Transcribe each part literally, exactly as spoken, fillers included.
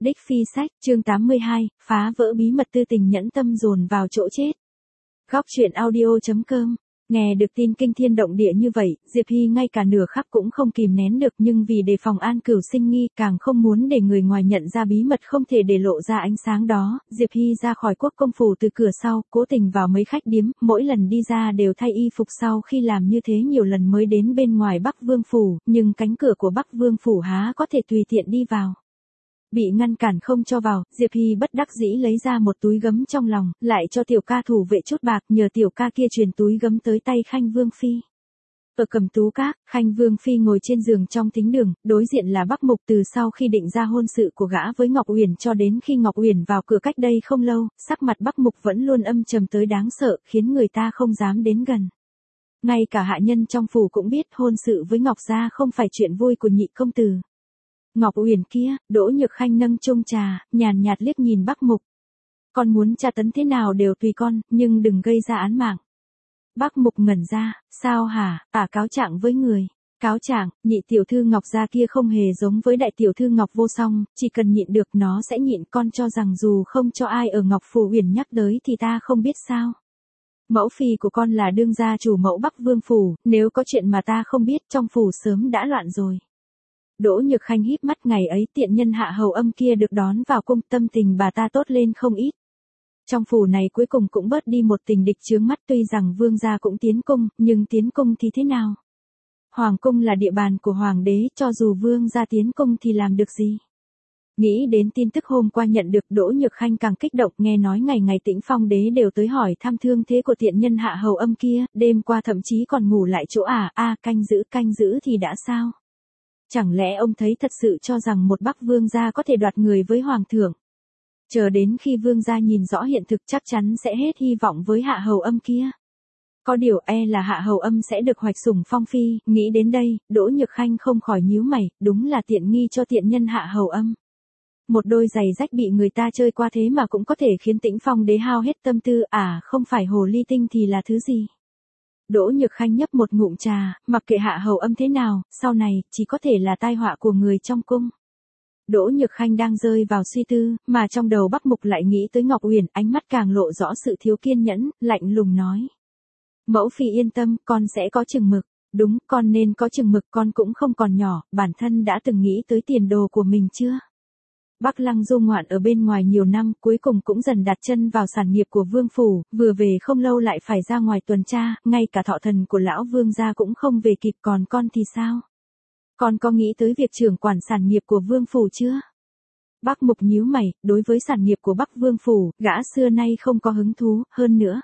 Đích Phi Sách, chương tám mươi hai, phá vỡ bí mật tư tình nhẫn tâm dồn vào chỗ chết. Góc truyện audio chấm com. Nghe được tin kinh thiên động địa như vậy, Diệp Hy ngay cả nửa khắc cũng không kìm nén được, nhưng vì đề phòng An Cửu sinh nghi, càng không muốn để người ngoài nhận ra bí mật không thể để lộ ra ánh sáng đó, Diệp Hy ra khỏi quốc công phủ từ cửa sau, cố tình vào mấy khách điếm, mỗi lần đi ra đều thay y phục, sau khi làm như thế nhiều lần mới đến bên ngoài Bắc Vương phủ, nhưng cánh cửa của Bắc Vương phủ há có thể tùy tiện đi vào. Bị ngăn cản không cho vào, Diệp Hy bất đắc dĩ lấy ra một túi gấm trong lòng, lại cho tiểu ca thủ vệ chút bạc, nhờ tiểu ca kia truyền túi gấm tới tay Khanh Vương Phi. Ở Cẩm Tú Các, Khanh Vương Phi ngồi trên giường trong thính đường, đối diện là Bắc Mục. Từ sau khi định ra hôn sự của gã với Ngọc Uyển cho đến khi Ngọc Uyển vào cửa cách đây không lâu, sắc mặt Bắc Mục vẫn luôn âm trầm tới đáng sợ, khiến người ta không dám đến gần. Ngay cả hạ nhân trong phủ cũng biết hôn sự với Ngọc gia không phải chuyện vui của nhị công tử. Ngọc Uyển kia, Đỗ Nhược Khanh nâng chung trà, nhàn nhạt liếc nhìn Bắc Mục. Con muốn tra tấn thế nào đều tùy con, nhưng đừng gây ra án mạng. Bắc Mục ngẩn ra, sao hả, à cáo trạng với người. Cáo trạng, nhị tiểu thư Ngọc gia kia không hề giống với đại tiểu thư Ngọc Vô Song, chỉ cần nhịn được nó sẽ nhịn. Con cho rằng dù không cho ai ở Ngọc Phủ Uyển nhắc tới thì ta không biết sao. Mẫu phi của con là đương gia chủ mẫu Bắc Vương phủ, nếu có chuyện mà ta không biết trong phủ sớm đã loạn rồi. Đỗ Nhược Khanh híp mắt, ngày ấy tiện nhân Hạ Hầu Âm kia được đón vào cung, tâm tình bà ta tốt lên không ít. Trong phủ này cuối cùng cũng bớt đi một tình địch chướng mắt, tuy rằng vương gia cũng tiến cung, nhưng tiến cung thì thế nào? Hoàng cung là địa bàn của hoàng đế, cho dù vương gia tiến cung thì làm được gì? Nghĩ đến tin tức hôm qua nhận được, Đỗ Nhược Khanh càng kích động, nghe nói ngày ngày Tĩnh Phong đế đều tới hỏi thăm thương thế của tiện nhân Hạ Hầu Âm kia, đêm qua thậm chí còn ngủ lại chỗ à, a canh giữ canh giữ thì đã sao? Chẳng lẽ ông thấy thật sự cho rằng một Bắc vương gia có thể đoạt người với hoàng thượng? Chờ đến khi vương gia nhìn rõ hiện thực chắc chắn sẽ hết hy vọng với Hạ Hầu Âm kia. Có điều e là Hạ Hầu Âm sẽ được hoạch sủng phong phi, nghĩ đến đây, Đỗ Nhược Khanh không khỏi nhíu mày, đúng là tiện nghi cho tiện nhân Hạ Hầu Âm. Một đôi giày rách bị người ta chơi qua thế mà cũng có thể khiến Tĩnh Phong đế hao hết tâm tư, à không phải hồ ly tinh thì là thứ gì? Đỗ Nhược Khanh nhấp một ngụm trà, mặc kệ Hạ Hầu Âm thế nào, sau này, chỉ có thể là tai họa của người trong cung. Đỗ Nhược Khanh đang rơi vào suy tư, mà trong đầu Bắc Mục lại nghĩ tới Ngọc Uyển, ánh mắt càng lộ rõ sự thiếu kiên nhẫn, lạnh lùng nói. Mẫu phi yên tâm, con sẽ có chừng mực. Đúng, con nên có chừng mực, con cũng không còn nhỏ, bản thân đã từng nghĩ tới tiền đồ của mình chưa? Bắc Lăng du ngoạn ở bên ngoài nhiều năm, cuối cùng cũng dần đặt chân vào sản nghiệp của vương phủ, vừa về không lâu lại phải ra ngoài tuần tra, ngay cả thọ thần của lão vương gia cũng không về kịp, còn con thì sao? Con có nghĩ tới việc trưởng quản sản nghiệp của vương phủ chưa? Bắc Mục nhíu mày, đối với sản nghiệp của Bắc Vương phủ, gã xưa nay không có hứng thú, hơn nữa.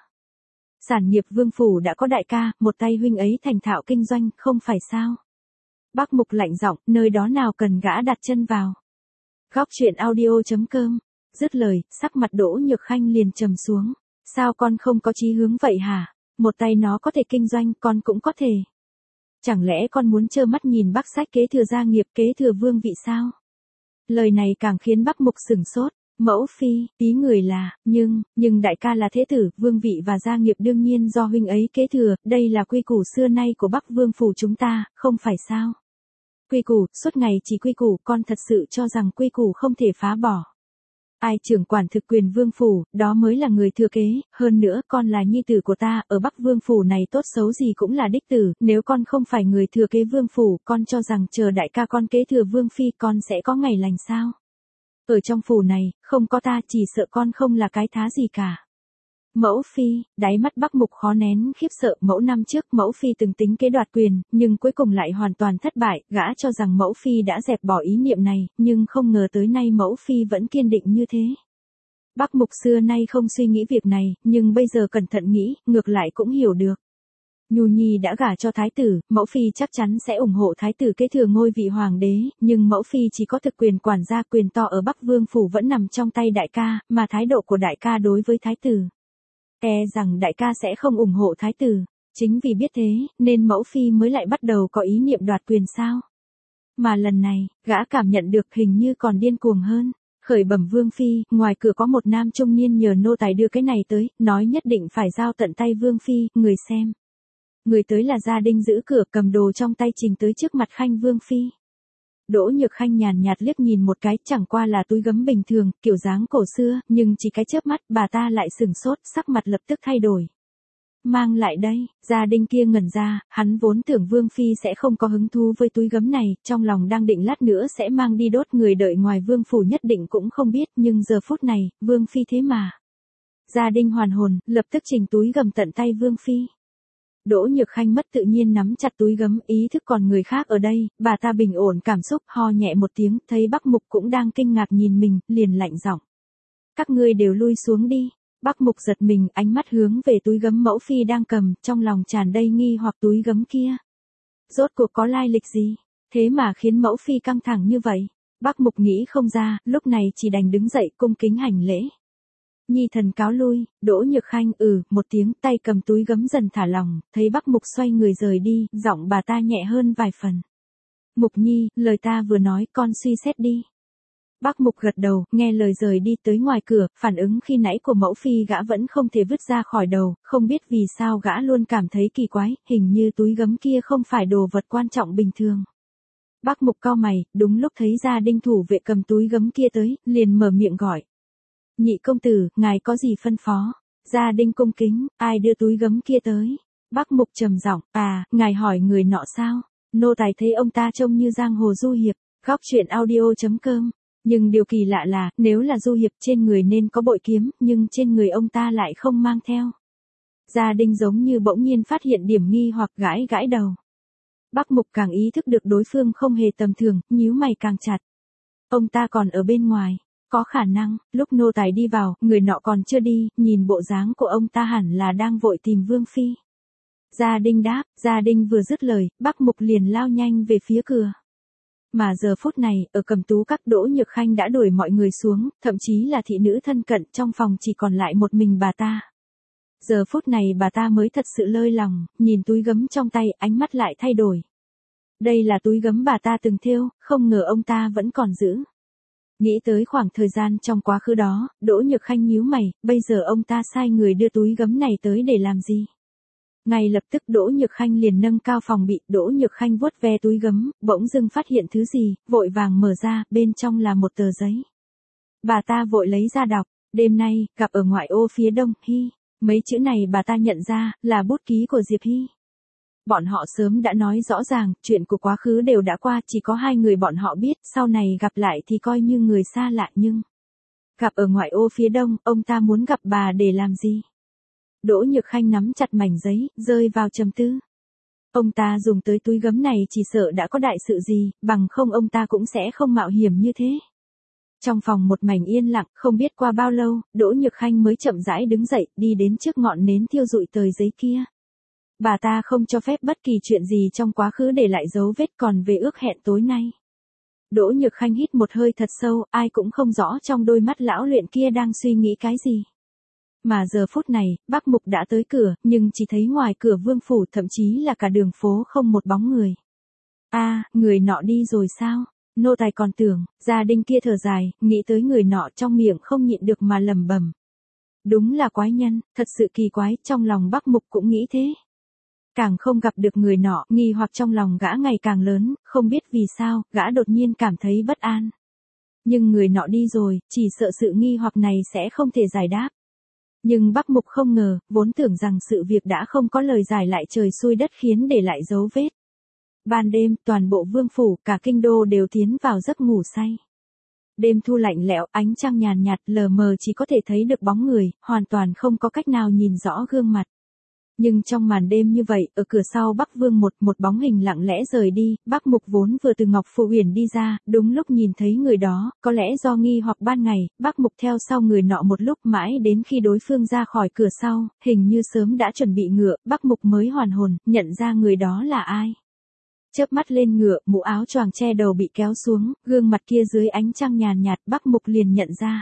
Sản nghiệp vương phủ đã có đại ca, một tay huynh ấy thành thạo kinh doanh, không phải sao? Bắc Mục lạnh giọng, nơi đó nào cần gã đặt chân vào. Góc truyện audio chấm com. Dứt lời, sắc mặt Đỗ Nhược Khanh liền trầm xuống. Sao con không có chí hướng vậy hả? Một tay nó có thể kinh doanh, con cũng có thể. Chẳng lẽ con muốn trơ mắt nhìn Bắc Sách kế thừa gia nghiệp, kế thừa vương vị sao? Lời này càng khiến Bắc Mục sửng sốt. Mẫu phi, ý người là, nhưng, nhưng đại ca là thế tử, vương vị và gia nghiệp đương nhiên do huynh ấy kế thừa, đây là quy củ xưa nay của Bắc Vương phủ chúng ta, không phải sao? Quy củ, suốt ngày chỉ quy củ, con thật sự cho rằng quy củ không thể phá bỏ. Ai trưởng quản thực quyền vương phủ, đó mới là người thừa kế, hơn nữa con là nhi tử của ta, ở Bắc Vương phủ này tốt xấu gì cũng là đích tử, nếu con không phải người thừa kế vương phủ, con cho rằng chờ đại ca con kế thừa vương phi con sẽ có ngày lành sao? Ở trong phủ này, không có ta chỉ sợ con không là cái thá gì cả. Mẫu phi, đáy mắt Bắc Mục khó nén khiếp sợ, mẫu năm trước mẫu phi từng tính kế đoạt quyền, nhưng cuối cùng lại hoàn toàn thất bại, gã cho rằng mẫu phi đã dẹp bỏ ý niệm này, nhưng không ngờ tới nay mẫu phi vẫn kiên định như thế. Bắc Mục xưa nay không suy nghĩ việc này, nhưng bây giờ cẩn thận nghĩ, ngược lại cũng hiểu được. Nhu Nhi đã gả cho thái tử, mẫu phi chắc chắn sẽ ủng hộ thái tử kế thừa ngôi vị hoàng đế, nhưng mẫu phi chỉ có thực quyền quản gia, quyền to ở Bắc Vương phủ vẫn nằm trong tay đại ca, mà thái độ của đại ca đối với thái tử. E rằng đại ca sẽ không ủng hộ thái tử, chính vì biết thế, nên mẫu phi mới lại bắt đầu có ý niệm đoạt quyền sao. Mà lần này, gã cảm nhận được hình như còn điên cuồng hơn. Khởi bẩm vương phi, ngoài cửa có một nam trung niên nhờ nô tài đưa cái này tới, nói nhất định phải giao tận tay vương phi, người xem. Người tới là gia đình giữ cửa, cầm đồ trong tay trình tới trước mặt Khanh Vương phi. Đỗ Nhược Khanh nhàn nhạt liếc nhìn một cái, chẳng qua là túi gấm bình thường, kiểu dáng cổ xưa, nhưng chỉ cái chớp mắt, bà ta lại sừng sốt, sắc mặt lập tức thay đổi. Mang lại đây, Gia Đinh kia ngẩn ra, hắn vốn tưởng Vương Phi sẽ không có hứng thú với túi gấm này, trong lòng đang định lát nữa sẽ mang đi đốt, người đợi ngoài Vương Phủ nhất định cũng không biết, nhưng giờ phút này, Vương Phi thế mà. Gia Đinh hoàn hồn, lập tức trình túi gấm tận tay Vương Phi. Đỗ Nhược Khanh mất tự nhiên nắm chặt túi gấm, ý thức còn người khác ở đây, bà ta bình ổn cảm xúc, ho nhẹ một tiếng, thấy Bắc Mục cũng đang kinh ngạc nhìn mình, liền lạnh giọng. Các ngươi đều lui xuống đi. Bắc Mục giật mình, ánh mắt hướng về túi gấm mẫu phi đang cầm, trong lòng tràn đầy nghi hoặc túi gấm kia. Rốt cuộc có lai lịch gì? Thế mà khiến mẫu phi căng thẳng như vậy. Bắc Mục nghĩ không ra, lúc này chỉ đành đứng dậy cung kính hành lễ. Nhi thần cáo lui. Đỗ Nhược Khanh ừ, một tiếng, tay cầm túi gấm dần thả lỏng, thấy Bắc Mục xoay người rời đi, giọng bà ta nhẹ hơn vài phần. Mục Nhi, lời ta vừa nói, con suy xét đi. Bắc Mục gật đầu, nghe lời rời đi tới ngoài cửa, phản ứng khi nãy của mẫu phi gã vẫn không thể vứt ra khỏi đầu, không biết vì sao gã luôn cảm thấy kỳ quái, hình như túi gấm kia không phải đồ vật quan trọng bình thường. Bắc Mục cau mày, đúng lúc thấy Gia Đinh thủ vệ cầm túi gấm kia tới, liền mở miệng gọi. Nhị công tử, ngài có gì phân phó? Gia Đinh cung kính, ai đưa túi gấm kia tới? Bắc Mục trầm giọng, à, ngài hỏi người nọ sao? Nô tài thấy ông ta trông như giang hồ du hiệp. Góc truyện audio chấm com. Nhưng điều kỳ lạ là, nếu là du hiệp trên người nên có bội kiếm, nhưng trên người ông ta lại không mang theo. Gia Đinh giống như bỗng nhiên phát hiện điểm nghi hoặc gãi gãi đầu. Bắc Mục càng ý thức được đối phương không hề tầm thường, nhíu mày càng chặt. Ông ta còn ở bên ngoài. Có khả năng, lúc nô tài đi vào, người nọ còn chưa đi, nhìn bộ dáng của ông ta hẳn là đang vội tìm Vương Phi. Gia Đinh đáp, Gia Đinh vừa dứt lời, Bắc Mục liền lao nhanh về phía cửa. Mà giờ phút này, ở Cẩm Tú Các, Đỗ Nhược Khanh đã đuổi mọi người xuống, thậm chí là thị nữ thân cận, trong phòng chỉ còn lại một mình bà ta. Giờ phút này bà ta mới thật sự lơi lòng, nhìn túi gấm trong tay, ánh mắt lại thay đổi. Đây là túi gấm bà ta từng thêu, không ngờ ông ta vẫn còn giữ. Nghĩ tới khoảng thời gian trong quá khứ đó, Đỗ Nhược Khanh nhíu mày, bây giờ ông ta sai người đưa túi gấm này tới để làm gì? Ngay lập tức Đỗ Nhược Khanh liền nâng cao phòng bị, Đỗ Nhược Khanh vuốt ve túi gấm, bỗng dưng phát hiện thứ gì, vội vàng mở ra, bên trong là một tờ giấy. Bà ta vội lấy ra đọc, đêm nay, gặp ở ngoại ô phía đông, Hy. Mấy chữ này bà ta nhận ra, là bút ký của Diệp Hy. Bọn họ sớm đã nói rõ ràng, chuyện của quá khứ đều đã qua, chỉ có hai người bọn họ biết, sau này gặp lại thì coi như người xa lạ nhưng... Gặp ở ngoại ô phía đông, ông ta muốn gặp bà để làm gì? Đỗ Nhược Khanh nắm chặt mảnh giấy, rơi vào trầm tư. Ông ta dùng tới túi gấm này chỉ sợ đã có đại sự gì, bằng không ông ta cũng sẽ không mạo hiểm như thế. Trong phòng một mảnh yên lặng, không biết qua bao lâu, Đỗ Nhược Khanh mới chậm rãi đứng dậy, đi đến trước ngọn nến thiêu rụi tờ giấy kia. Bà ta không cho phép bất kỳ chuyện gì trong quá khứ để lại dấu vết, còn về ước hẹn tối nay. Đỗ Nhược Khanh hít một hơi thật sâu, ai cũng không rõ trong đôi mắt lão luyện kia đang suy nghĩ cái gì. Mà giờ phút này, Bắc Mục đã tới cửa, nhưng chỉ thấy ngoài cửa Vương Phủ, thậm chí là cả đường phố không một bóng người. A, à, người nọ đi rồi sao? Nô tài còn tưởng. Gia Đinh kia thở dài, nghĩ tới người nọ, trong miệng không nhịn được mà lẩm bẩm. Đúng là quái nhân, thật sự kỳ quái, trong lòng Bắc Mục cũng nghĩ thế. Càng không gặp được người nọ, nghi hoặc trong lòng gã ngày càng lớn, không biết vì sao, gã đột nhiên cảm thấy bất an. Nhưng người nọ đi rồi, chỉ sợ sự nghi hoặc này sẽ không thể giải đáp. Nhưng Bắc Mục không ngờ, vốn tưởng rằng sự việc đã không có lời giải lại trời xui đất khiến để lại dấu vết. Ban đêm, toàn bộ Vương Phủ, cả kinh đô đều tiến vào giấc ngủ say. Đêm thu lạnh lẽo, ánh trăng nhàn nhạt, lờ mờ chỉ có thể thấy được bóng người, hoàn toàn không có cách nào nhìn rõ gương mặt. Nhưng trong màn đêm như vậy, ở cửa sau Bắc Vương một, một bóng hình lặng lẽ rời đi, Bắc Mục vốn vừa từ Ngọc Phù Uyển đi ra, đúng lúc nhìn thấy người đó, có lẽ do nghi hoặc ban ngày, Bắc Mục theo sau người nọ một lúc mãi đến khi đối phương ra khỏi cửa sau, hình như sớm đã chuẩn bị ngựa, Bắc Mục mới hoàn hồn, nhận ra người đó là ai. Chớp mắt lên ngựa, mũ áo choàng che đầu bị kéo xuống, gương mặt kia dưới ánh trăng nhàn nhạt, Bắc Mục liền nhận ra.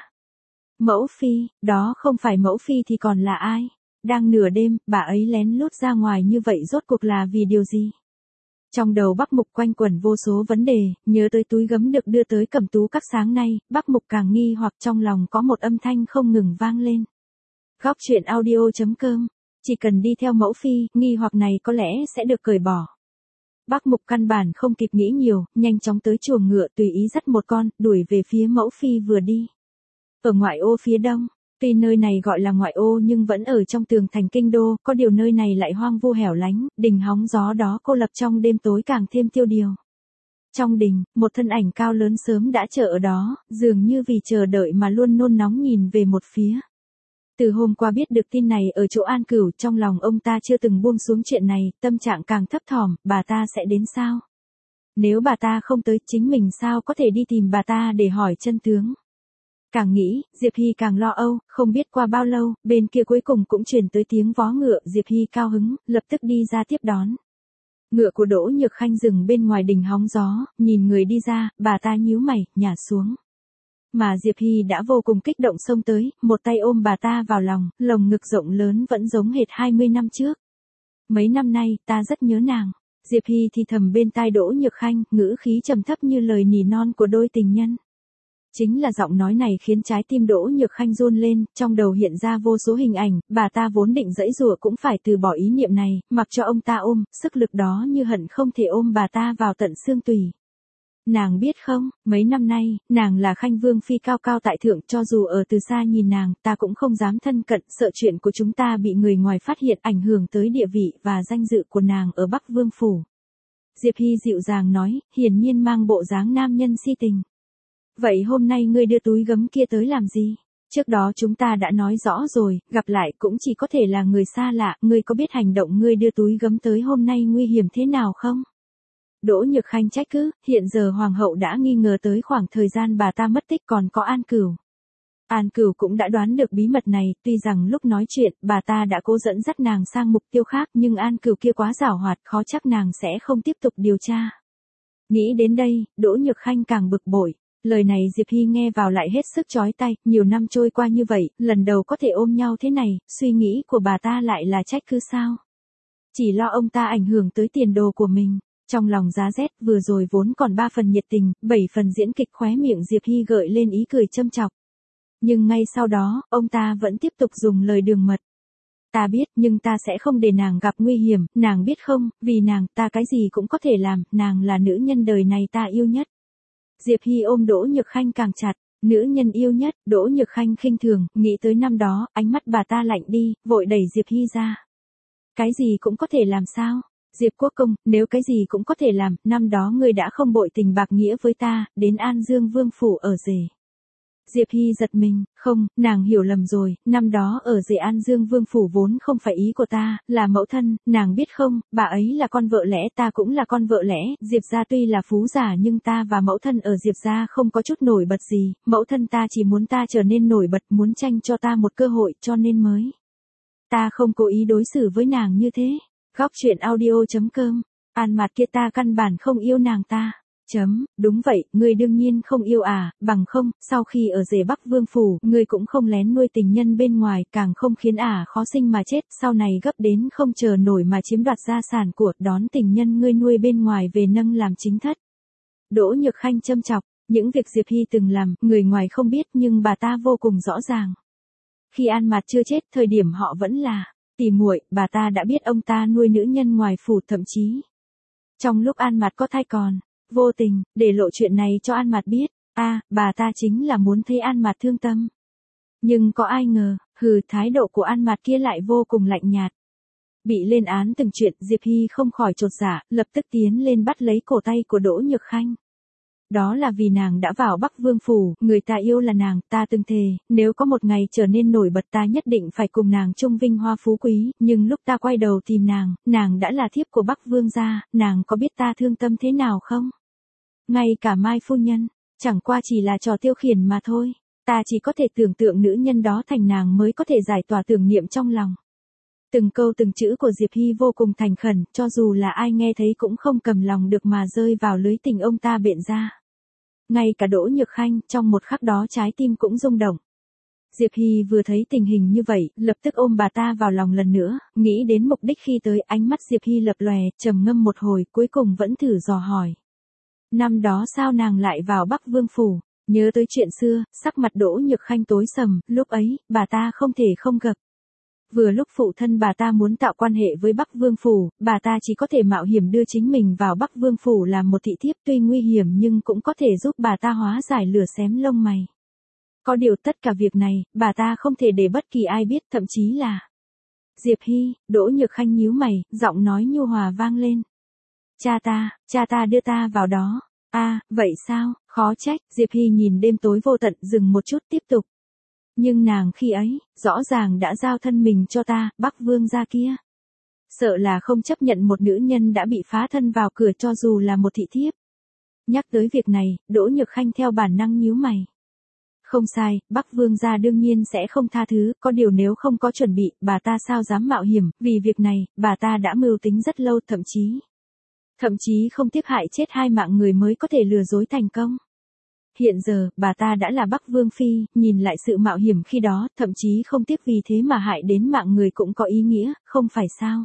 Mẫu Phi, đó không phải Mẫu Phi thì còn là ai? Đang nửa đêm, bà ấy lén lút ra ngoài như vậy rốt cuộc là vì điều gì? Trong đầu Bắc Mục quanh quẩn vô số vấn đề, nhớ tới túi gấm được đưa tới Cẩm Tú Các sáng nay, Bắc Mục càng nghi hoặc trong lòng có một âm thanh không ngừng vang lên. Góc truyện audio chấm com. Chỉ cần đi theo Mẫu Phi, nghi hoặc này có lẽ sẽ được cởi bỏ. Bác Mục căn bản không kịp nghĩ nhiều, nhanh chóng tới chuồng ngựa tùy ý dắt một con, đuổi về phía mẫu phi vừa đi. Ở ngoại ô phía đông, tuy nơi này gọi là ngoại ô nhưng vẫn ở trong tường thành kinh đô, có điều nơi này lại hoang vu hẻo lánh, đình hóng gió đó cô lập trong đêm tối càng thêm tiêu điều. Trong đình, một thân ảnh cao lớn sớm đã chờ ở đó, dường như vì chờ đợi mà luôn nôn nóng nhìn về một phía. Từ hôm qua biết được tin này ở chỗ An Cửu, trong lòng ông ta chưa từng buông xuống chuyện này, tâm trạng càng thấp thỏm, bà ta sẽ đến sao? Nếu bà ta không tới, chính mình sao có thể đi tìm bà ta để hỏi chân tướng? Càng nghĩ, Diệp Hy càng lo âu, không biết qua bao lâu, bên kia cuối cùng cũng truyền tới tiếng vó ngựa, Diệp Hy cao hứng, lập tức đi ra tiếp đón. Ngựa của Đỗ Nhược Khanh dừng bên ngoài đình hóng gió, nhìn người đi ra, bà ta nhíu mày, nhả xuống. Mà Diệp Hy đã vô cùng kích động xông tới, một tay ôm bà ta vào lòng, lồng ngực rộng lớn vẫn giống hệt hai mươi năm trước. Mấy năm nay, ta rất nhớ nàng. Diệp Hy thì thầm bên tai Đỗ Nhược Khanh, ngữ khí trầm thấp như lời nỉ non của đôi tình nhân. Chính là giọng nói này khiến trái tim Đỗ Nhược Khanh run lên, trong đầu hiện ra vô số hình ảnh, bà ta vốn định giãy giụa cũng phải từ bỏ ý niệm này, mặc cho ông ta ôm, sức lực đó như hận không thể ôm bà ta vào tận xương tủy. Nàng biết không, mấy năm nay, nàng là Khanh Vương phi cao cao tại thượng, cho dù ở từ xa nhìn nàng, ta cũng không dám thân cận, sợ chuyện của chúng ta bị người ngoài phát hiện ảnh hưởng tới địa vị và danh dự của nàng ở Bắc Vương phủ. Diệp Hy dịu dàng nói, hiển nhiên mang bộ dáng nam nhân si tình. Vậy hôm nay ngươi đưa túi gấm kia tới làm gì? Trước đó chúng ta đã nói rõ rồi, gặp lại cũng chỉ có thể là người xa lạ, ngươi có biết hành động ngươi đưa túi gấm tới hôm nay nguy hiểm thế nào không? Đỗ Nhược Khanh trách cứ, hiện giờ hoàng hậu đã nghi ngờ tới khoảng thời gian bà ta mất tích, còn có An Cửu. An Cửu cũng đã đoán được bí mật này, tuy rằng lúc nói chuyện, bà ta đã cố dẫn dắt nàng sang mục tiêu khác, nhưng An Cửu kia quá giảo hoạt, khó chắc nàng sẽ không tiếp tục điều tra. Nghĩ đến đây, Đỗ Nhược Khanh càng bực bội. Lời này Diệp Hy nghe vào lại hết sức chói tai, nhiều năm trôi qua như vậy, lần đầu có thể ôm nhau thế này, suy nghĩ của bà ta lại là trách cứ sao? Chỉ lo ông ta ảnh hưởng tới tiền đồ của mình. Trong lòng giá rét, vừa rồi vốn còn ba phần nhiệt tình, bảy phần diễn kịch, khóe miệng Diệp Hy gợi lên ý cười châm chọc. Nhưng ngay sau đó, ông ta vẫn tiếp tục dùng lời đường mật. Ta biết, nhưng ta sẽ không để nàng gặp nguy hiểm, nàng biết không, vì nàng, ta cái gì cũng có thể làm, nàng là nữ nhân đời này ta yêu nhất. Diệp Hy ôm Đỗ Nhược Khanh càng chặt, nữ nhân yêu nhất, Đỗ Nhược Khanh khinh thường, nghĩ tới năm đó, ánh mắt bà ta lạnh đi, vội đẩy Diệp Hy ra. Cái gì cũng có thể làm sao? Diệp Quốc Công, nếu cái gì cũng có thể làm, năm đó ngươi đã không bội tình bạc nghĩa với ta, đến An Dương Vương phủ ở rể. Diệp Hy giật mình, không, nàng hiểu lầm rồi, năm đó ở rể An Dương Vương phủ vốn không phải ý của ta, là mẫu thân, nàng biết không, bà ấy là con vợ lẽ, ta cũng là con vợ lẽ, Diệp gia tuy là phú giả nhưng ta và mẫu thân ở Diệp gia không có chút nổi bật gì, mẫu thân ta chỉ muốn ta trở nên nổi bật, muốn tranh cho ta một cơ hội cho nên mới. Ta không cố ý đối xử với nàng như thế. Góc truyện audio.com, An Mạt kia ta căn bản không yêu nàng ta. Chấm, đúng vậy, ngươi đương nhiên không yêu à, bằng không, sau khi ở rể Bắc Vương phủ, ngươi cũng không lén nuôi tình nhân bên ngoài, càng không khiến ả khó sinh mà chết, sau này gấp đến không chờ nổi mà chiếm đoạt gia sản của, đón tình nhân ngươi nuôi bên ngoài về nâng làm chính thất. Đỗ Nhược Khanh châm chọc, những việc Diệp Hy từng làm, người ngoài không biết nhưng bà ta vô cùng rõ ràng. Khi An Mạt chưa chết, thời điểm họ vẫn là tỉ muội, bà ta đã biết ông ta nuôi nữ nhân ngoài phủ, thậm chí trong lúc An Mạt có thai còn vô tình để lộ chuyện này cho An Mạt biết. A, à, bà ta chính là muốn thấy An Mạt thương tâm. Nhưng có ai ngờ, hừ, thái độ của An Mạt kia lại vô cùng lạnh nhạt. Bị lên án từng chuyện, Diệp Hy không khỏi chột dạ, lập tức tiến lên bắt lấy cổ tay của Đỗ Nhược Khanh. Đó là vì nàng đã vào Bắc Vương phủ, người ta yêu là nàng, ta từng thề, nếu có một ngày trở nên nổi bật ta nhất định phải cùng nàng chung vinh hoa phú quý, nhưng lúc ta quay đầu tìm nàng, nàng đã là thiếp của Bắc Vương gia, nàng có biết ta thương tâm thế nào không? Ngay cả Mai phu nhân, chẳng qua chỉ là trò tiêu khiển mà thôi, ta chỉ có thể tưởng tượng nữ nhân đó thành nàng mới có thể giải tỏa tưởng niệm trong lòng. Từng câu từng chữ của Diệp Hy vô cùng thành khẩn, cho dù là ai nghe thấy cũng không cầm lòng được mà rơi vào lưới tình ông ta biện ra. Ngay cả Đỗ Nhược Khanh, trong một khắc đó trái tim cũng rung động. Diệp Hy vừa thấy tình hình như vậy, lập tức ôm bà ta vào lòng lần nữa, nghĩ đến mục đích khi tới, ánh mắt Diệp Hy lập lòe, trầm ngâm một hồi, cuối cùng vẫn thử dò hỏi. Năm đó sao nàng lại vào Bắc Vương phủ? Nhớ tới chuyện xưa, sắc mặt Đỗ Nhược Khanh tối sầm, lúc ấy, bà ta không thể không gập Vừa lúc phụ thân bà ta muốn tạo quan hệ với Bắc Vương Phủ, bà ta chỉ có thể mạo hiểm đưa chính mình vào Bắc Vương Phủ làm một thị thiếp, tuy nguy hiểm nhưng cũng có thể giúp bà ta hóa giải lửa xém lông mày. Có điều tất cả việc này, bà ta không thể để bất kỳ ai biết, thậm chí là Diệp Hy. Đỗ Nhược Khanh nhíu mày, giọng nói nhu hòa vang lên. Cha ta, cha ta đưa ta vào đó. A, à, vậy sao, khó trách. Diệp Hy nhìn đêm tối vô tận, dừng một chút tiếp tục. Nhưng nàng khi ấy, rõ ràng đã giao thân mình cho ta, Bắc Vương gia kia. Sợ là không chấp nhận một nữ nhân đã bị phá thân vào cửa cho dù là một thị thiếp. Nhắc tới việc này, Đỗ Nhược Khanh theo bản năng nhíu mày. Không sai, Bắc Vương gia đương nhiên sẽ không tha thứ, có điều nếu không có chuẩn bị, bà ta sao dám mạo hiểm, vì việc này, bà ta đã mưu tính rất lâu, thậm chí. Thậm chí không tiếc hại chết hai mạng người mới có thể lừa dối thành công. Hiện giờ, bà ta đã là Bắc Vương Phi, nhìn lại sự mạo hiểm khi đó, thậm chí không tiếc vì thế mà hại đến mạng người cũng có ý nghĩa, không phải sao.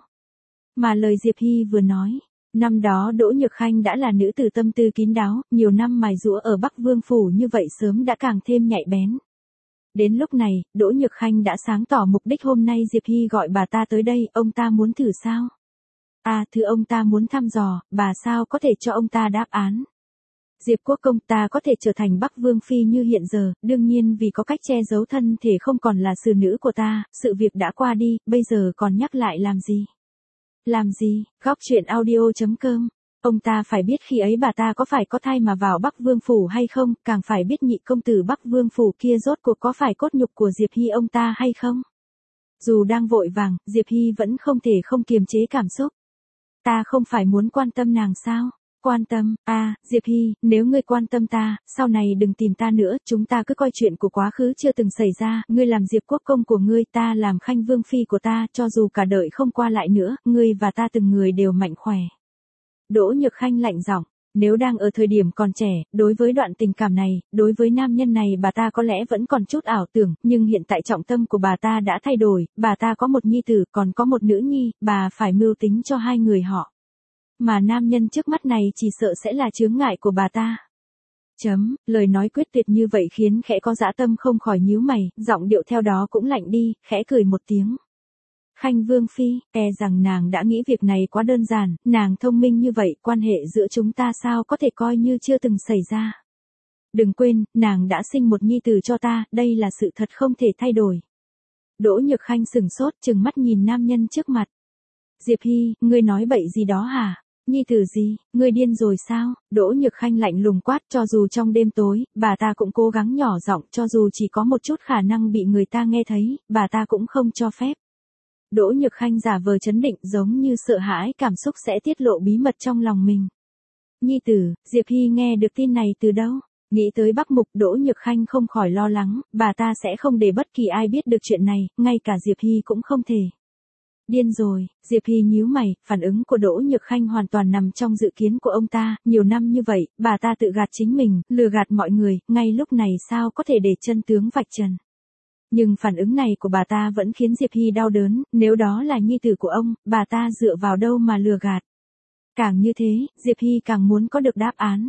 Mà lời Diệp Hy vừa nói, năm đó Đỗ Nhược Khanh đã là nữ tử tâm tư kín đáo, nhiều năm mài giũa ở Bắc Vương Phủ như vậy sớm đã càng thêm nhạy bén. Đến lúc này, Đỗ Nhược Khanh đã sáng tỏ mục đích hôm nay Diệp Hy gọi bà ta tới đây, ông ta muốn thử sao? À, thứ ông ta muốn thăm dò, bà sao có thể cho ông ta đáp án? Diệp Quốc công, ta có thể trở thành Bắc Vương Phi như hiện giờ, đương nhiên vì có cách che giấu thân thể không còn là xử nữ của ta, sự việc đã qua đi, bây giờ còn nhắc lại làm gì? Làm gì? Góc truyện audio chấm com. Ông ta phải biết khi ấy bà ta có phải có thai mà vào Bắc Vương Phủ hay không, càng phải biết nhị công tử Bắc Vương Phủ kia rốt cuộc có phải cốt nhục của Diệp Hy ông ta hay không? Dù đang vội vàng, Diệp Hy vẫn không thể không kiềm chế cảm xúc. Ta không phải muốn quan tâm nàng sao? Quan tâm, à, Diệp Hy, nếu ngươi quan tâm ta, sau này đừng tìm ta nữa, chúng ta cứ coi chuyện của quá khứ chưa từng xảy ra, ngươi làm Diệp Quốc công của ngươi, ta làm Khanh Vương Phi của ta, cho dù cả đời không qua lại nữa, ngươi và ta từng người đều mạnh khỏe. Đỗ Nhược Khanh lạnh giọng, nếu đang ở thời điểm còn trẻ, đối với đoạn tình cảm này, đối với nam nhân này bà ta có lẽ vẫn còn chút ảo tưởng, nhưng hiện tại trọng tâm của bà ta đã thay đổi, bà ta có một nhi tử, còn có một nữ nhi, bà phải mưu tính cho hai người họ. Mà nam nhân trước mắt này chỉ sợ sẽ là chướng ngại của bà ta. Chấm, lời nói quyết tuyệt như vậy khiến khẽ có dã tâm không khỏi nhíu mày, giọng điệu theo đó cũng lạnh đi, khẽ cười một tiếng. Khanh Vương Phi, e rằng nàng đã nghĩ việc này quá đơn giản, nàng thông minh như vậy, quan hệ giữa chúng ta sao có thể coi như chưa từng xảy ra. Đừng quên, nàng đã sinh một nhi tử cho ta, đây là sự thật không thể thay đổi. Đỗ Nhược Khanh sừng sốt, trừng mắt nhìn nam nhân trước mặt. Diệp Hy, ngươi nói bậy gì đó hả? Nhi tử gì, ngươi điên rồi sao? Đỗ Nhược Khanh lạnh lùng quát, cho dù trong đêm tối, bà ta cũng cố gắng nhỏ giọng, cho dù chỉ có một chút khả năng bị người ta nghe thấy, bà ta cũng không cho phép. Đỗ Nhược Khanh giả vờ chấn định giống như sợ hãi cảm xúc sẽ tiết lộ bí mật trong lòng mình. Nhi tử, Diệp Hy nghe được tin này từ đâu? Nghĩ tới Bắc Mục, Đỗ Nhược Khanh không khỏi lo lắng, bà ta sẽ không để bất kỳ ai biết được chuyện này, ngay cả Diệp Hy cũng không thể. Điên rồi, Diệp Hy nhíu mày, phản ứng của Đỗ Nhược Khanh hoàn toàn nằm trong dự kiến của ông ta, nhiều năm như vậy, bà ta tự gạt chính mình, lừa gạt mọi người, ngay lúc này sao có thể để chân tướng vạch trần. Nhưng phản ứng này của bà ta vẫn khiến Diệp Hy đau đớn, nếu đó là nhi tử của ông, bà ta dựa vào đâu mà lừa gạt. Càng như thế, Diệp Hy càng muốn có được đáp án.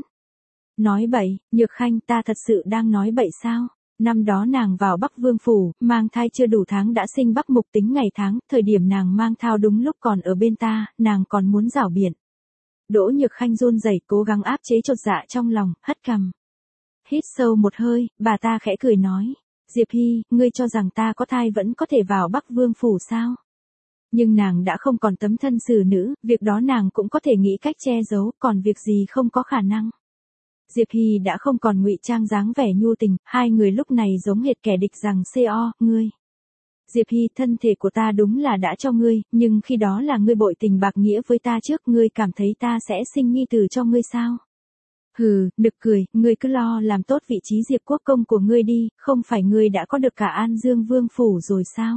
Nói bậy, Nhược Khanh, ta thật sự đang nói bậy sao? Năm đó nàng vào Bắc Vương Phủ, mang thai chưa đủ tháng đã sinh Bắc Mục tính ngày tháng, thời điểm nàng mang thai đúng lúc còn ở bên ta, nàng còn muốn rảo biện. Đỗ Nhược Khanh run rẩy cố gắng áp chế chột dạ trong lòng, hất cằm. Hít sâu một hơi, bà ta khẽ cười nói. Diệp Hy, ngươi cho rằng ta có thai vẫn có thể vào Bắc Vương Phủ sao? Nhưng nàng đã không còn tấm thân xử nữ, việc đó nàng cũng có thể nghĩ cách che giấu, còn việc gì không có khả năng. Diệp Hy đã không còn ngụy trang dáng vẻ nhu tình, hai người lúc này giống hệt kẻ địch rằng co, ngươi. Diệp Hy, thân thể của ta đúng là đã cho ngươi, nhưng khi đó là ngươi bội tình bạc nghĩa với ta trước, ngươi cảm thấy ta sẽ sinh nhi tử cho ngươi sao? Hừ, nực cười, ngươi cứ lo làm tốt vị trí Diệp Quốc công của ngươi đi, không phải ngươi đã có được cả An Dương Vương Phủ rồi sao?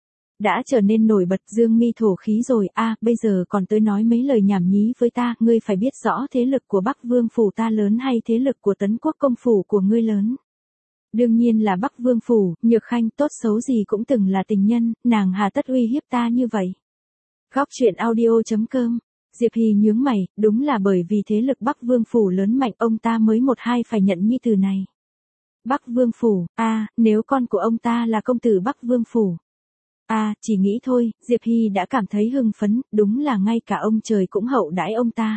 Đã trở nên nổi bật dương mi thổ khí rồi, a à, bây giờ còn tới nói mấy lời nhảm nhí với ta, ngươi phải biết rõ thế lực của Bắc Vương Phủ ta lớn hay thế lực của Tấn Quốc công phủ của ngươi lớn. Đương nhiên là Bắc Vương Phủ, Nhược Khanh tốt xấu gì cũng từng là tình nhân, nàng hà tất uy hiếp ta như vậy. Góc truyện audio chấm com. Diệp Hy nhướng mày, đúng là bởi vì thế lực Bắc Vương Phủ lớn mạnh ông ta mới một hai phải nhận nhi tử này. Bắc Vương Phủ, a à, nếu con của ông ta là công tử Bắc Vương Phủ. À, chỉ nghĩ thôi, Diệp Hy đã cảm thấy hưng phấn, đúng là ngay cả ông trời cũng hậu đãi ông ta.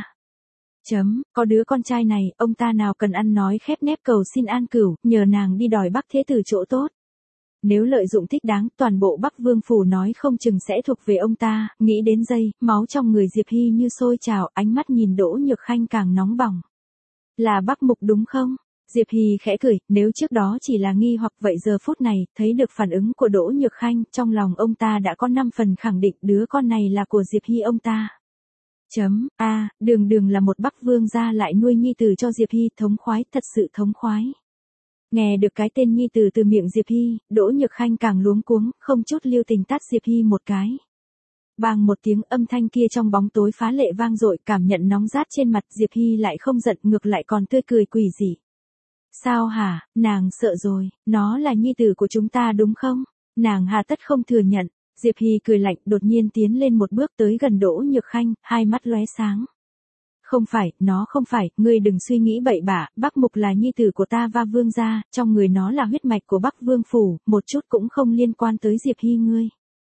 Chấm, có đứa con trai này, ông ta nào cần ăn nói khép nép cầu xin An Cửu, nhờ nàng đi đòi Bắc Thế Tử chỗ tốt. Nếu lợi dụng thích đáng, toàn bộ Bắc Vương phủ nói không chừng sẽ thuộc về ông ta, nghĩ đến giây, máu trong người Diệp Hy như sôi trào, ánh mắt nhìn Đỗ Nhược Khanh càng nóng bỏng. Là Bắc Mục đúng không? Diệp Hy khẽ cười, nếu trước đó chỉ là nghi hoặc vậy giờ phút này, thấy được phản ứng của Đỗ Nhược Khanh, trong lòng ông ta đã có năm phần khẳng định đứa con này là của Diệp Hy ông ta. Chấm, a, à, đường đường là một Bắc Vương gia lại nuôi nhi tử cho Diệp Hy, thống khoái, thật sự thống khoái. Nghe được cái tên nhi tử từ miệng Diệp Hy, Đỗ Nhược Khanh càng luống cuống, không chút lưu tình tát Diệp Hy một cái. Bang một tiếng, âm thanh kia trong bóng tối phá lệ vang dội, cảm nhận nóng rát trên mặt Diệp Hy lại không giận, ngược lại còn tươi cười quỷ dị. Sao hả, nàng sợ rồi, nó là nhi tử của chúng ta đúng không? Nàng hà tất không thừa nhận. Diệp Hy cười lạnh, đột nhiên tiến lên một bước tới gần Đỗ Nhược Khanh, hai mắt lóe sáng. Không phải, nó không phải, ngươi đừng suy nghĩ bậy bạ, Bắc Mục là nhi tử của ta và Vương gia, trong người nó là huyết mạch của Bắc Vương phủ, một chút cũng không liên quan tới Diệp Hy ngươi.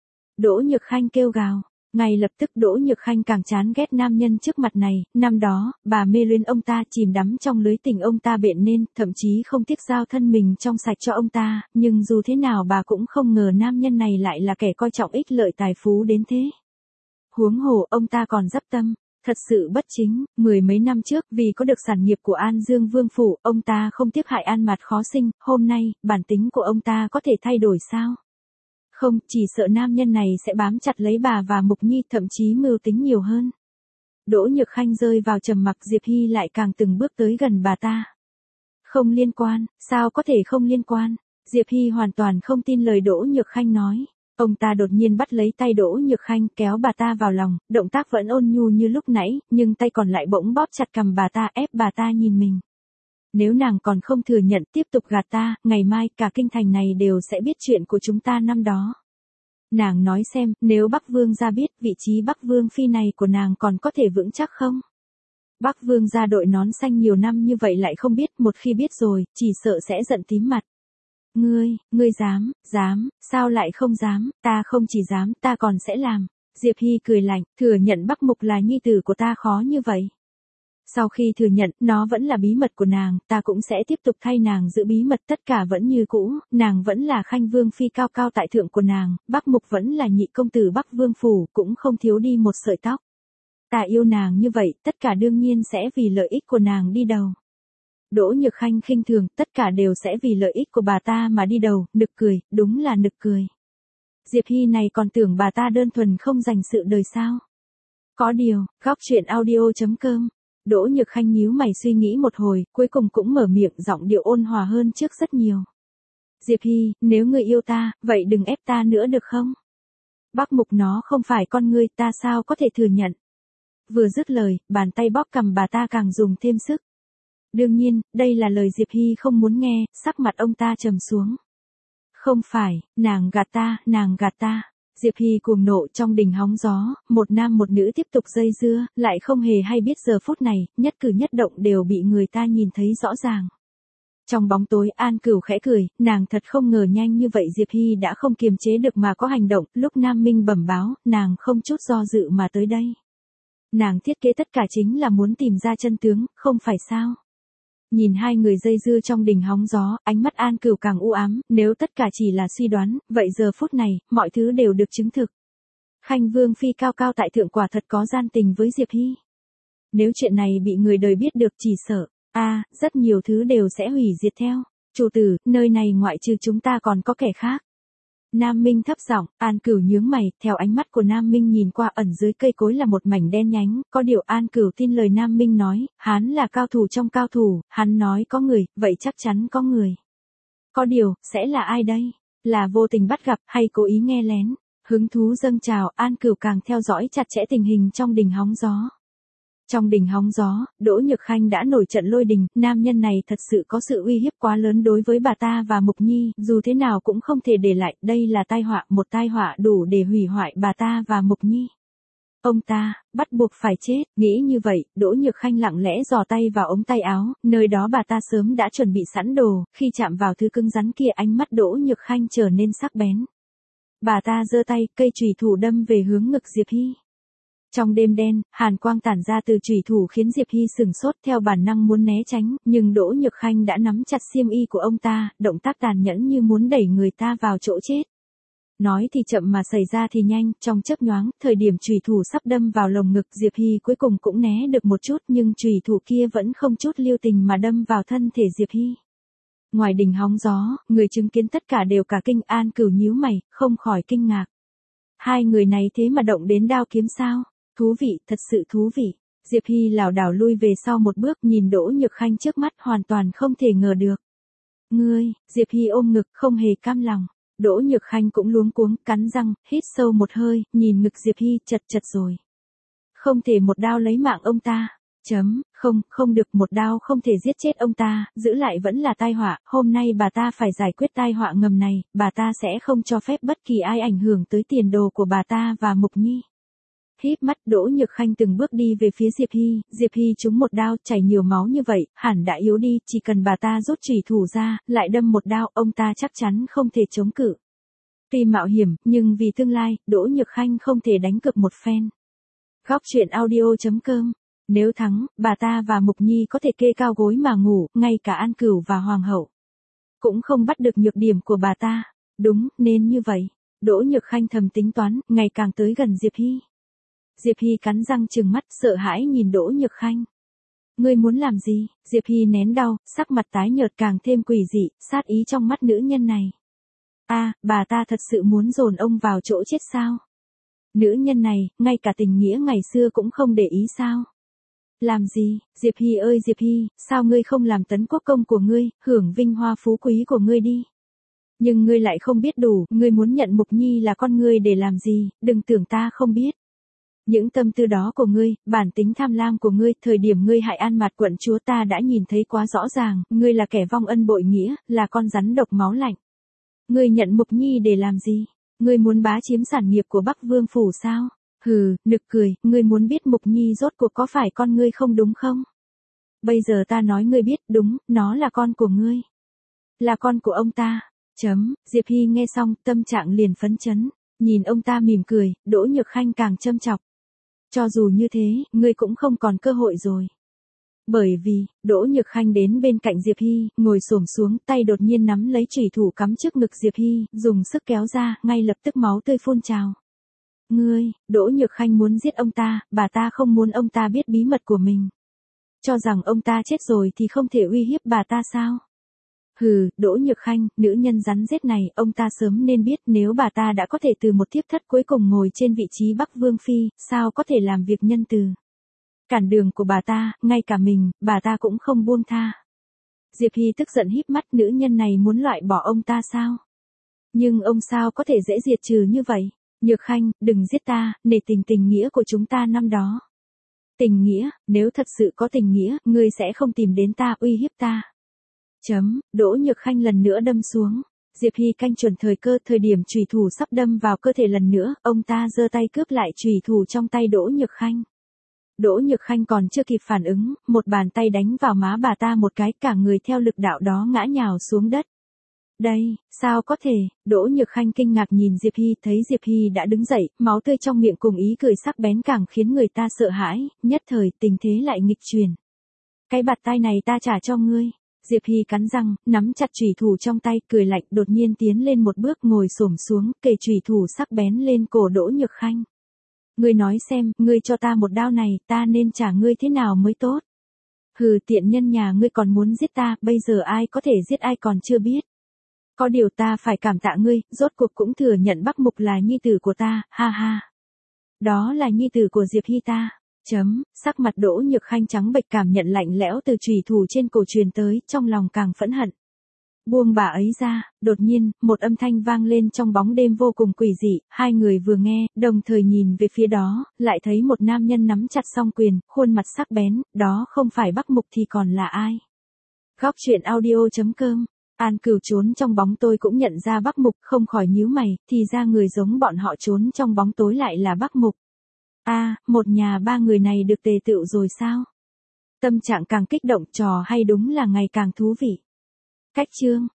Đỗ Nhược Khanh kêu gào. Ngay lập tức Đỗ Nhược Khanh càng chán ghét nam nhân trước mặt này, năm đó, bà mê luyến ông ta, chìm đắm trong lưới tình ông ta bện nên, thậm chí không tiếc giao thân mình trong sạch cho ông ta, nhưng dù thế nào bà cũng không ngờ nam nhân này lại là kẻ coi trọng ích lợi tài phú đến thế. Huống hồ, ông ta còn dấp tâm, thật sự bất chính, mười mấy năm trước vì có được sản nghiệp của An Dương Vương phủ, ông ta không tiếc hại An Mạt khó sinh, hôm nay, bản tính của ông ta có thể thay đổi sao? Không, chỉ sợ nam nhân này sẽ bám chặt lấy bà và Mục Nhi, thậm chí mưu tính nhiều hơn. Đỗ Nhược Khanh rơi vào trầm mặc, Diệp Hy lại càng từng bước tới gần bà ta. Không liên quan, sao có thể không liên quan? Diệp Hy hoàn toàn không tin lời Đỗ Nhược Khanh nói. Ông ta đột nhiên bắt lấy tay Đỗ Nhược Khanh, kéo bà ta vào lòng, động tác vẫn ôn nhu như lúc nãy, nhưng tay còn lại bỗng bóp chặt cằm bà ta, ép bà ta nhìn mình. Nếu nàng còn không thừa nhận, tiếp tục gạt ta, ngày mai cả kinh thành này đều sẽ biết chuyện của chúng ta năm đó. Nàng nói xem, nếu Bắc Vương gia biết, vị trí Bắc Vương phi này của nàng còn có thể vững chắc không? Bắc Vương gia đội nón xanh nhiều năm như vậy lại không biết, một khi biết rồi, chỉ sợ sẽ giận tím mặt. Ngươi, ngươi dám, dám, sao lại không dám, ta không chỉ dám, ta còn sẽ làm. Diệp Hy cười lạnh, thừa nhận Bắc Mục là nhi tử của ta khó như vậy. Sau khi thừa nhận, nó vẫn là bí mật của nàng, ta cũng sẽ tiếp tục thay nàng giữ bí mật, tất cả vẫn như cũ, nàng vẫn là Khanh Vương phi cao cao tại thượng của nàng, Bắc Mục vẫn là nhị công tử Bắc Vương phủ, cũng không thiếu đi một sợi tóc. Ta yêu nàng như vậy, tất cả đương nhiên sẽ vì lợi ích của nàng đi đầu. Đỗ Nhược Khanh khinh thường, tất cả đều sẽ vì lợi ích của bà ta mà đi đầu, nực cười, đúng là nực cười. Diệp Hy này còn tưởng bà ta đơn thuần không dành sự đời sao. Có điều, góc truyện audio chấm com. Đỗ Nhược Khanh nhíu mày suy nghĩ một hồi, cuối cùng cũng mở miệng, giọng điệu ôn hòa hơn trước rất nhiều. Diệp Hy, nếu ngươi yêu ta, vậy đừng ép ta nữa được không? Bắc Mục nó không phải con ngươi, ta sao có thể thừa nhận? Vừa dứt lời, bàn tay bóp cằm bà ta càng dùng thêm sức. Đương nhiên, đây là lời Diệp Hy không muốn nghe, sắc mặt ông ta trầm xuống. Không phải, nàng gạt ta, nàng gạt ta. Diệp Hy cuồng nộ, trong đình hóng gió, một nam một nữ tiếp tục dây dưa, lại không hề hay biết giờ phút này, nhất cử nhất động đều bị người ta nhìn thấy rõ ràng. Trong bóng tối, An Cửu khẽ cười, nàng thật không ngờ nhanh như vậy Diệp Hy đã không kiềm chế được mà có hành động, lúc Nam Minh bẩm báo, nàng không chút do dự mà tới đây. Nàng thiết kế tất cả chính là muốn tìm ra chân tướng, không phải sao? Nhìn hai người dây dưa trong đình hóng gió, ánh mắt An Cửu càng u ám, nếu tất cả chỉ là suy đoán, vậy giờ phút này, mọi thứ đều được chứng thực. Khanh Vương phi cao cao tại thượng quả thật có gian tình với Diệp Hy. Nếu chuyện này bị người đời biết được, chỉ sợ, a, à, rất nhiều thứ đều sẽ hủy diệt theo. Chủ tử, nơi này ngoại trừ chúng ta còn có kẻ khác. Nam Minh thấp giọng, An Cửu nhướng mày, theo ánh mắt của Nam Minh nhìn qua, ẩn dưới cây cối là một mảnh đen nhánh, có điều An Cửu tin lời Nam Minh nói, hắn là cao thủ trong cao thủ, hắn nói có người, vậy chắc chắn có người. Có điều, sẽ là ai đây? Là vô tình bắt gặp, hay cố ý nghe lén? Hứng thú dâng trào, An Cửu càng theo dõi chặt chẽ tình hình trong đình hóng gió. Trong đình hóng gió, Đỗ Nhược Khanh đã nổi trận lôi đình, nam nhân này thật sự có sự uy hiếp quá lớn đối với bà ta và Mục Nhi, dù thế nào cũng không thể để lại, đây là tai họa, một tai họa đủ để hủy hoại bà ta và Mục Nhi. Ông ta, bắt buộc phải chết, nghĩ như vậy, Đỗ Nhược Khanh lặng lẽ giò tay vào ống tay áo, nơi đó bà ta sớm đã chuẩn bị sẵn đồ, khi chạm vào thứ cứng rắn kia ánh mắt Đỗ Nhược Khanh trở nên sắc bén. Bà ta giơ tay, cây chùy thủ đâm về hướng ngực Diệp Hy. Trong đêm đen, hàn quang tản ra từ chùy thủ khiến Diệp Hy sửng sốt theo bản năng muốn né tránh, nhưng Đỗ Nhược Khanh đã nắm chặt xiêm y của ông ta, động tác tàn nhẫn như muốn đẩy người ta vào chỗ chết. Nói thì chậm mà xảy ra thì nhanh, trong chớp nhoáng, thời điểm chùy thủ sắp đâm vào lồng ngực Diệp Hy cuối cùng cũng né được một chút, nhưng chùy thủ kia vẫn không chút lưu tình mà đâm vào thân thể Diệp Hy. Ngoài đình hóng gió, người chứng kiến tất cả đều cả kinh. An Cửu nhíu mày, không khỏi kinh ngạc. Hai người này thế mà động đến đao kiếm sao? Thú vị, thật sự thú vị. Diệp Hy lảo đảo lui về sau một bước, nhìn Đỗ Nhược Khanh trước mắt hoàn toàn không thể ngờ được. Ngươi, Diệp Hy ôm ngực không hề cam lòng. Đỗ Nhược Khanh cũng luống cuống, cắn răng, hít sâu một hơi, nhìn ngực Diệp Hy, chật chật rồi. Không thể một đao lấy mạng ông ta. Chấm, không, không được, một đao không thể giết chết ông ta, giữ lại vẫn là tai họa, hôm nay bà ta phải giải quyết tai họa ngầm này, bà ta sẽ không cho phép bất kỳ ai ảnh hưởng tới tiền đồ của bà ta và Mục Nhi. Híp mắt, Đỗ Nhược Khanh từng bước đi về phía Diệp Hy, Diệp Hy trúng một đao, chảy nhiều máu như vậy, hẳn đã yếu đi, chỉ cần bà ta rút chùy thủ ra, lại đâm một đao, ông ta chắc chắn không thể chống cự. Tuy mạo hiểm, nhưng vì tương lai, Đỗ Nhược Khanh không thể đánh cược một phen. Góc truyện audio chấm com. Nếu thắng, bà ta và Mục Nhi có thể kê cao gối mà ngủ, ngay cả An Cửu và Hoàng hậu cũng không bắt được nhược điểm của bà ta. Đúng, nên như vậy. Đỗ Nhược Khanh thầm tính toán, ngày càng tới gần Diệp Hy. Diệp Hy cắn răng trừng mắt, sợ hãi nhìn Đỗ Nhược Khanh. Ngươi muốn làm gì? Diệp Hy nén đau, sắc mặt tái nhợt càng thêm quỷ dị, sát ý trong mắt nữ nhân này. A, à, bà ta thật sự muốn dồn ông vào chỗ chết sao? Nữ nhân này, ngay cả tình nghĩa ngày xưa cũng không để ý sao? Làm gì? Diệp Hy ơi Diệp Hy, sao ngươi không làm tấn quốc công của ngươi, hưởng vinh hoa phú quý của ngươi đi? Nhưng ngươi lại không biết đủ, ngươi muốn nhận Mục Nhi là con ngươi để làm gì, đừng tưởng ta không biết. Những tâm tư đó của ngươi, bản tính tham lam của ngươi, thời điểm ngươi hại An Mạt quận chúa ta đã nhìn thấy quá rõ ràng, ngươi là kẻ vong ân bội nghĩa, là con rắn độc máu lạnh. Ngươi nhận Mục Nhi để làm gì? Ngươi muốn bá chiếm sản nghiệp của Bắc Vương phủ sao? Hừ, nực cười, ngươi muốn biết Mục Nhi rốt cuộc có phải con ngươi không đúng không? Bây giờ ta nói ngươi biết, đúng, nó là con của ngươi. Là con của ông ta. Chấm, Diệp Hy nghe xong, tâm trạng liền phấn chấn, nhìn ông ta mỉm cười, Đỗ Nhược Khanh càng châm chọc. Cho dù như thế, ngươi cũng không còn cơ hội rồi. Bởi vì, Đỗ Nhược Khanh đến bên cạnh Diệp Hy, ngồi xổm xuống, tay đột nhiên nắm lấy chùy thủ cắm trước ngực Diệp Hy, dùng sức kéo ra, ngay lập tức máu tươi phun trào. Ngươi, Đỗ Nhược Khanh muốn giết ông ta, bà ta không muốn ông ta biết bí mật của mình. Cho rằng ông ta chết rồi thì không thể uy hiếp bà ta sao? Hừ, Đỗ Nhược Khanh, nữ nhân rắn rết này, ông ta sớm nên biết nếu bà ta đã có thể từ một thiếp thất cuối cùng ngồi trên vị trí Bắc Vương Phi, sao có thể làm việc nhân từ. Cản đường của bà ta, ngay cả mình, bà ta cũng không buông tha. Diệp Hy tức giận híp mắt, nữ nhân này muốn loại bỏ ông ta sao? Nhưng ông sao có thể dễ diệt trừ như vậy? Nhược Khanh, đừng giết ta, nể tình tình nghĩa của chúng ta năm đó. Tình nghĩa, nếu thật sự có tình nghĩa, ngươi sẽ không tìm đến ta uy hiếp ta. Chấm, Đỗ Nhược Khanh lần nữa đâm xuống. Diệp Hy canh chuẩn thời cơ, thời điểm chùy thủ sắp đâm vào cơ thể lần nữa, ông ta giơ tay cướp lại chùy thủ trong tay Đỗ Nhược Khanh. Đỗ Nhược Khanh còn chưa kịp phản ứng, một bàn tay đánh vào má bà ta một cái, cả người theo lực đạo đó ngã nhào xuống đất. Đây, sao có thể? Đỗ Nhược Khanh kinh ngạc nhìn Diệp Hy, thấy Diệp Hy đã đứng dậy, máu tươi trong miệng cùng ý cười sắc bén càng khiến người ta sợ hãi, nhất thời tình thế lại nghịch chuyển. Cái bạt tai này ta trả cho ngươi. Diệp Hy cắn răng, nắm chặt chùy thủ trong tay, cười lạnh, đột nhiên tiến lên một bước, ngồi xổm xuống, kề chùy thủ sắc bén lên cổ Đỗ Nhược Khanh. Ngươi nói xem, ngươi cho ta một đao này, ta nên trả ngươi thế nào mới tốt? Hừ, tiện nhân nhà ngươi còn muốn giết ta, bây giờ ai có thể giết ai còn chưa biết. Có điều ta phải cảm tạ ngươi, rốt cuộc cũng thừa nhận Bắc Mục là nhi tử của ta, ha ha. Đó là nhi tử của Diệp Hy ta. Chấm, sắc mặt Đỗ Nhược Khanh trắng bệch, cảm nhận lạnh lẽo từ chùy thủ trên cổ truyền tới, trong lòng càng phẫn hận. Buông bà ấy ra, đột nhiên, một âm thanh vang lên trong bóng đêm vô cùng quỷ dị, hai người vừa nghe, đồng thời nhìn về phía đó, lại thấy một nam nhân nắm chặt song quyền, khuôn mặt sắc bén, đó không phải Bắc Mục thì còn là ai? Góc truyện audio chấm com. An Cửu trốn trong bóng tối cũng nhận ra Bắc Mục, không khỏi nhíu mày, thì ra người giống bọn họ trốn trong bóng tối lại là Bắc Mục. A, à, một nhà ba người này được tề tựu rồi sao? Tâm trạng càng kích động, trò hay đúng là ngày càng thú vị. Cách chương